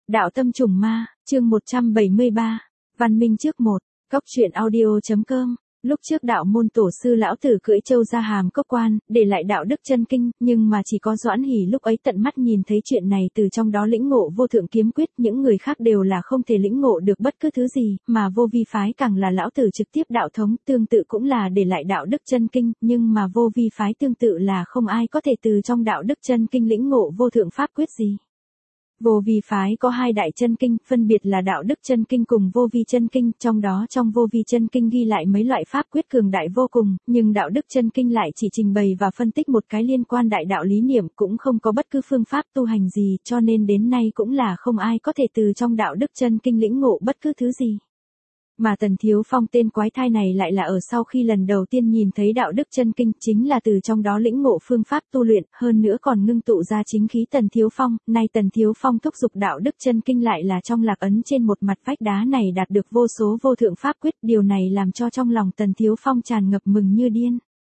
Đạo tâm trùng ma, chương 173, Văn minh trước 1, Cốc truyện audio.com. Lúc trước đạo môn tổ sư lão tử cưỡi trâu ra hàm cốc quan, để lại đạo đức chân kinh, nhưng mà chỉ có Doãn Hỷ lúc ấy tận mắt nhìn thấy chuyện này, từ trong đó lĩnh ngộ vô thượng kiếm quyết, những người khác đều là không thể lĩnh ngộ được bất cứ thứ gì, mà vô vi phái càng là lão tử trực tiếp đạo thống, tương tự cũng là để lại đạo đức chân kinh, nhưng mà vô vi phái tương tự là không ai có thể từ trong đạo đức chân kinh lĩnh ngộ vô thượng pháp quyết gì. Vô vi phái có hai đại chân kinh, phân biệt là đạo đức chân kinh cùng vô vi chân kinh, trong đó trong vô vi chân kinh ghi lại mấy loại pháp quyết cường đại vô cùng, nhưng đạo đức chân kinh lại chỉ trình bày và phân tích một cái liên quan đại đạo lý niệm, cũng không có bất cứ phương pháp tu hành gì, cho nên đến nay cũng là không ai có thể từ trong đạo đức chân kinh lĩnh ngộ bất cứ thứ gì. Mà Tần Thiếu Phong tên quái thai này lại là ở sau khi lần đầu tiên nhìn thấy đạo đức chân kinh, chính là từ trong đó lĩnh ngộ phương pháp tu luyện, hơn nữa còn ngưng tụ ra chính khí Tần Thiếu Phong, nay Tần Thiếu Phong thúc giục đạo đức chân kinh lại là trong lạc ấn trên một mặt vách đá này đạt được vô số vô thượng pháp quyết, điều này làm cho trong lòng Tần Thiếu Phong tràn ngập mừng như điên.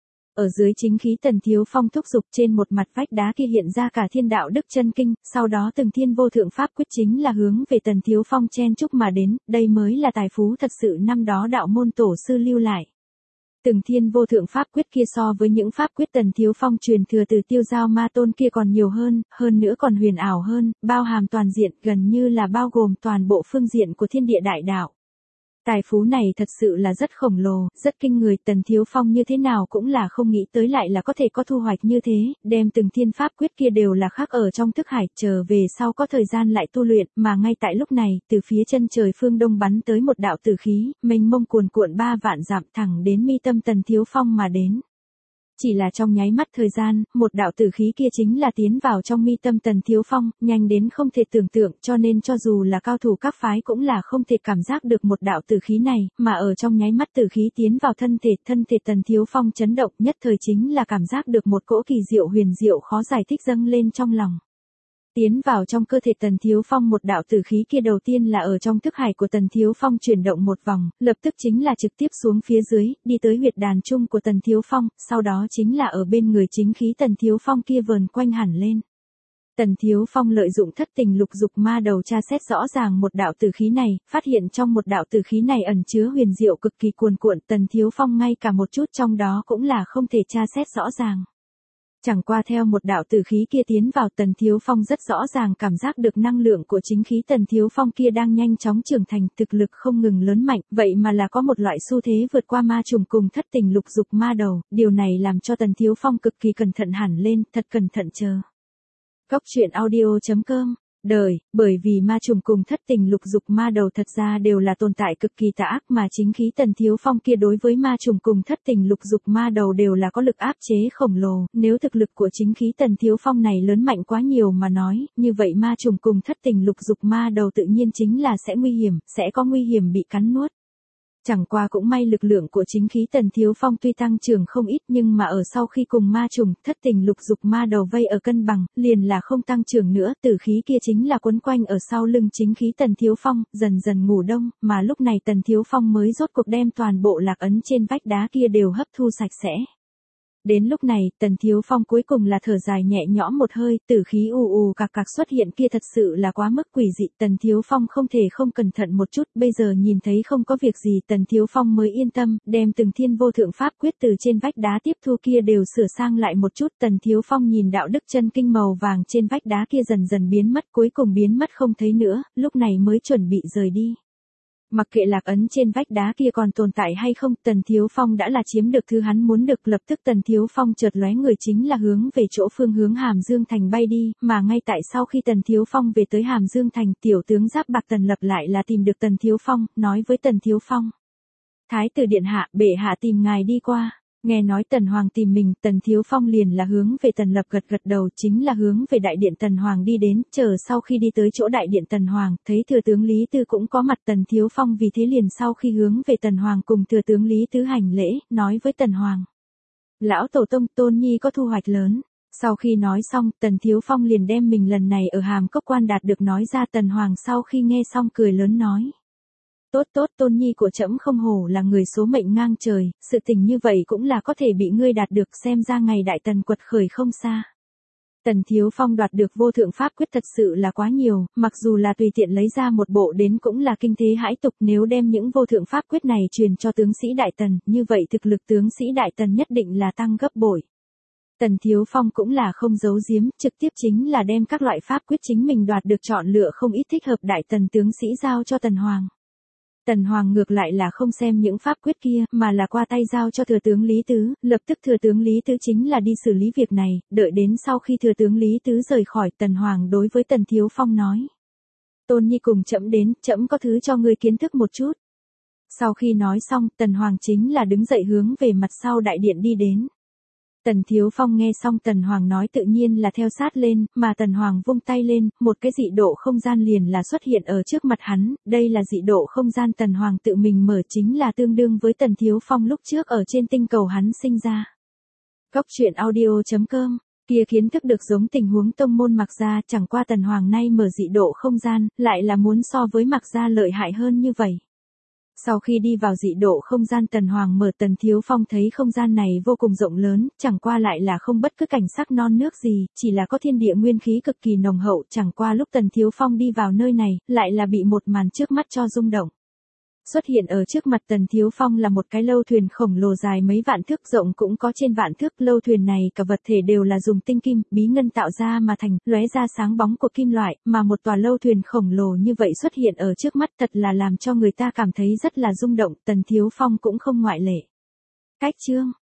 Ở dưới chính khí Tần Thiếu Phong thúc giục trên một mặt vách đá kia hiện ra cả thiên đạo đức chân kinh, sau đó từng thiên vô thượng pháp quyết chính là hướng về Tần Thiếu Phong chen chúc mà đến, đây mới là tài phú thật sự năm đó đạo môn tổ sư lưu lại. Từng thiên vô thượng pháp quyết kia so với những pháp quyết Tần Thiếu Phong truyền thừa từ Tiêu Giao Ma Tôn kia còn nhiều hơn nữa còn huyền ảo hơn, bao hàm toàn diện, gần như là bao gồm toàn bộ phương diện của thiên địa đại đạo. Tài phú này thật sự là rất khổng lồ, rất kinh người, Tần Thiếu Phong như thế nào cũng là không nghĩ tới lại là có thể có thu hoạch như thế, đem từng thiên pháp quyết kia đều là khắc ở trong thức hải, trở về sau có thời gian lại tu luyện, mà ngay tại lúc này, từ phía chân trời phương đông bắn tới một đạo tử khí, mênh mông cuồn cuộn 3 vạn dặm thẳng đến mi tâm Tần Thiếu Phong mà đến. Chỉ là trong nháy mắt thời gian, một đạo tử khí kia chính là tiến vào trong mi tâm Tần Thiếu Phong, nhanh đến không thể tưởng tượng, cho nên cho dù là cao thủ các phái cũng là không thể cảm giác được một đạo tử khí này, mà ở trong nháy mắt tử khí tiến vào thân thể Tần Thiếu Phong chấn động, nhất thời chính là cảm giác được một cỗ kỳ diệu huyền diệu khó giải thích dâng lên trong lòng. Tiến vào trong cơ thể Tần Thiếu Phong, một đạo tử khí kia đầu tiên là ở trong thức hải của Tần Thiếu Phong chuyển động một vòng, lập tức chính là trực tiếp xuống phía dưới, đi tới huyệt đàn trung của Tần Thiếu Phong, sau đó chính là ở bên người chính khí Tần Thiếu Phong kia vờn quanh hẳn lên. Tần Thiếu Phong lợi dụng thất tình lục dục ma đầu tra xét rõ ràng một đạo tử khí này, phát hiện trong một đạo tử khí này ẩn chứa huyền diệu cực kỳ cuồn cuộn, Tần Thiếu Phong ngay cả một chút trong đó cũng là không thể tra xét rõ ràng. Chẳng qua theo một đạo tử khí kia tiến vào, Tần Thiếu Phong rất rõ ràng cảm giác được năng lượng của chính khí Tần Thiếu Phong kia đang nhanh chóng trưởng thành, thực lực không ngừng lớn mạnh, vậy mà là có một loại xu thế vượt qua ma trùng cùng thất tình lục dục ma đầu, điều này làm cho Tần Thiếu Phong cực kỳ cẩn thận hẳn lên, thật cẩn thận chờ. Cốc truyện audio.com. Bởi vì ma trùng cùng thất tình lục dục ma đầu thật ra đều là tồn tại cực kỳ tà ác, mà chính khí Tần Thiếu Phong kia đối với ma trùng cùng thất tình lục dục ma đầu đều là có lực áp chế khổng lồ, nếu thực lực của chính khí Tần Thiếu Phong này lớn mạnh quá nhiều mà nói, như vậy ma trùng cùng thất tình lục dục ma đầu tự nhiên chính là sẽ có nguy hiểm bị cắn nuốt. Chẳng qua cũng may lực lượng của chính khí Tần Thiếu Phong tuy tăng trưởng không ít, nhưng mà ở sau khi cùng ma trùng, thất tình lục dục ma đầu vây ở cân bằng, liền là không tăng trưởng nữa, tử khí kia chính là quấn quanh ở sau lưng chính khí Tần Thiếu Phong, dần dần ngủ đông, mà lúc này Tần Thiếu Phong mới rốt cuộc đem toàn bộ lạc ấn trên vách đá kia đều hấp thu sạch sẽ. Đến lúc này, Tần Thiếu Phong cuối cùng là thở dài nhẹ nhõm một hơi, tử khí ù cạc xuất hiện kia thật sự là quá mức quỷ dị, Tần Thiếu Phong không thể không cẩn thận một chút, bây giờ nhìn thấy không có việc gì, Tần Thiếu Phong mới yên tâm, đem từng thiên vô thượng pháp quyết từ trên vách đá tiếp thu kia đều sửa sang lại một chút, Tần Thiếu Phong nhìn đạo đức chân kinh màu vàng trên vách đá kia dần dần biến mất, cuối cùng biến mất không thấy nữa, lúc này mới chuẩn bị rời đi. Mặc kệ lạc ấn trên vách đá kia còn tồn tại hay không, Tần Thiếu Phong đã là chiếm được thứ hắn muốn được, lập tức Tần Thiếu Phong chợt lóe người chính là hướng về chỗ phương hướng Hàm Dương Thành bay đi, mà ngay tại sau khi Tần Thiếu Phong về tới Hàm Dương Thành, tiểu tướng Giáp Bạc Tần Lập lại là tìm được Tần Thiếu Phong, nói với Tần Thiếu Phong: Thái tử điện hạ, bệ hạ tìm ngài đi qua. Nghe nói Tần Hoàng tìm mình, Tần Thiếu Phong liền là hướng về Tần Lập gật đầu, chính là hướng về đại điện Tần Hoàng đi đến, chờ sau khi đi tới chỗ đại điện Tần Hoàng, thấy thừa tướng Lý Tư cũng có mặt, Tần Thiếu Phong vì thế liền sau khi hướng về Tần Hoàng cùng thừa tướng Lý Tư hành lễ, nói với Tần Hoàng: Lão tổ tông, Tôn Nhi có thu hoạch lớn. Sau khi nói xong, Tần Thiếu Phong liền đem mình lần này ở Hàm Cốc Quan đạt được nói ra, Tần Hoàng sau khi nghe xong cười lớn nói: Tốt, Tôn Nhi của trẫm không hổ là người số mệnh ngang trời, sự tình như vậy cũng là có thể bị ngươi đạt được, xem ra ngày đại tần quật khởi không xa. Tần Thiếu Phong đoạt được vô thượng pháp quyết thật sự là quá nhiều, mặc dù là tùy tiện lấy ra một bộ đến cũng là kinh thế hãi tục, nếu đem những vô thượng pháp quyết này truyền cho tướng sĩ Đại Tần, như vậy thực lực tướng sĩ Đại Tần nhất định là tăng gấp bội. Tần Thiếu Phong cũng là không giấu giếm, trực tiếp chính là đem các loại pháp quyết chính mình đoạt được chọn lựa không ít thích hợp Đại Tần tướng sĩ giao cho Tần Hoàng. Tần Hoàng ngược lại là không xem những pháp quyết kia, mà là qua tay giao cho thừa tướng Lý Tứ, lập tức thừa tướng Lý Tứ chính là đi xử lý việc này, đợi đến sau khi thừa tướng Lý Tứ rời khỏi, Tần Hoàng đối với Tần Thiếu Phong nói. Tôn Nhi cùng trẫm đến, trẫm có thứ cho ngươi kiến thức một chút. Sau khi nói xong, Tần Hoàng chính là đứng dậy hướng về mặt sau đại điện đi đến. Tần Thiếu Phong nghe xong Tần Hoàng nói tự nhiên là theo sát lên, mà Tần Hoàng vung tay lên, một cái dị độ không gian liền là xuất hiện ở trước mặt hắn, đây là dị độ không gian Tần Hoàng tự mình mở, chính là tương đương với Tần Thiếu Phong lúc trước ở trên tinh cầu hắn sinh ra. Cốc truyện audio.com, kia kiến thức được giống tình huống tông môn Mạc Gia, chẳng qua Tần Hoàng nay mở dị độ không gian, lại là muốn so với Mạc Gia lợi hại hơn như vậy. Sau khi đi vào dị độ không gian, Tần Hoàng mở, Tần Thiếu Phong thấy không gian này vô cùng rộng lớn, chẳng qua lại là không bất cứ cảnh sắc non nước gì, chỉ là có thiên địa nguyên khí cực kỳ nồng hậu, chẳng qua lúc Tần Thiếu Phong đi vào nơi này, lại là bị một màn trước mắt cho rung động. Xuất hiện ở trước mặt Tần Thiếu Phong là một cái lâu thuyền khổng lồ dài mấy vạn thước, rộng cũng có trên vạn thước, lâu thuyền này cả vật thể đều là dùng tinh kim, bí ngân tạo ra mà thành, lóe ra sáng bóng của kim loại, mà một tòa lâu thuyền khổng lồ như vậy xuất hiện ở trước mắt thật là làm cho người ta cảm thấy rất là rung động, Tần Thiếu Phong cũng không ngoại lệ. Cách chương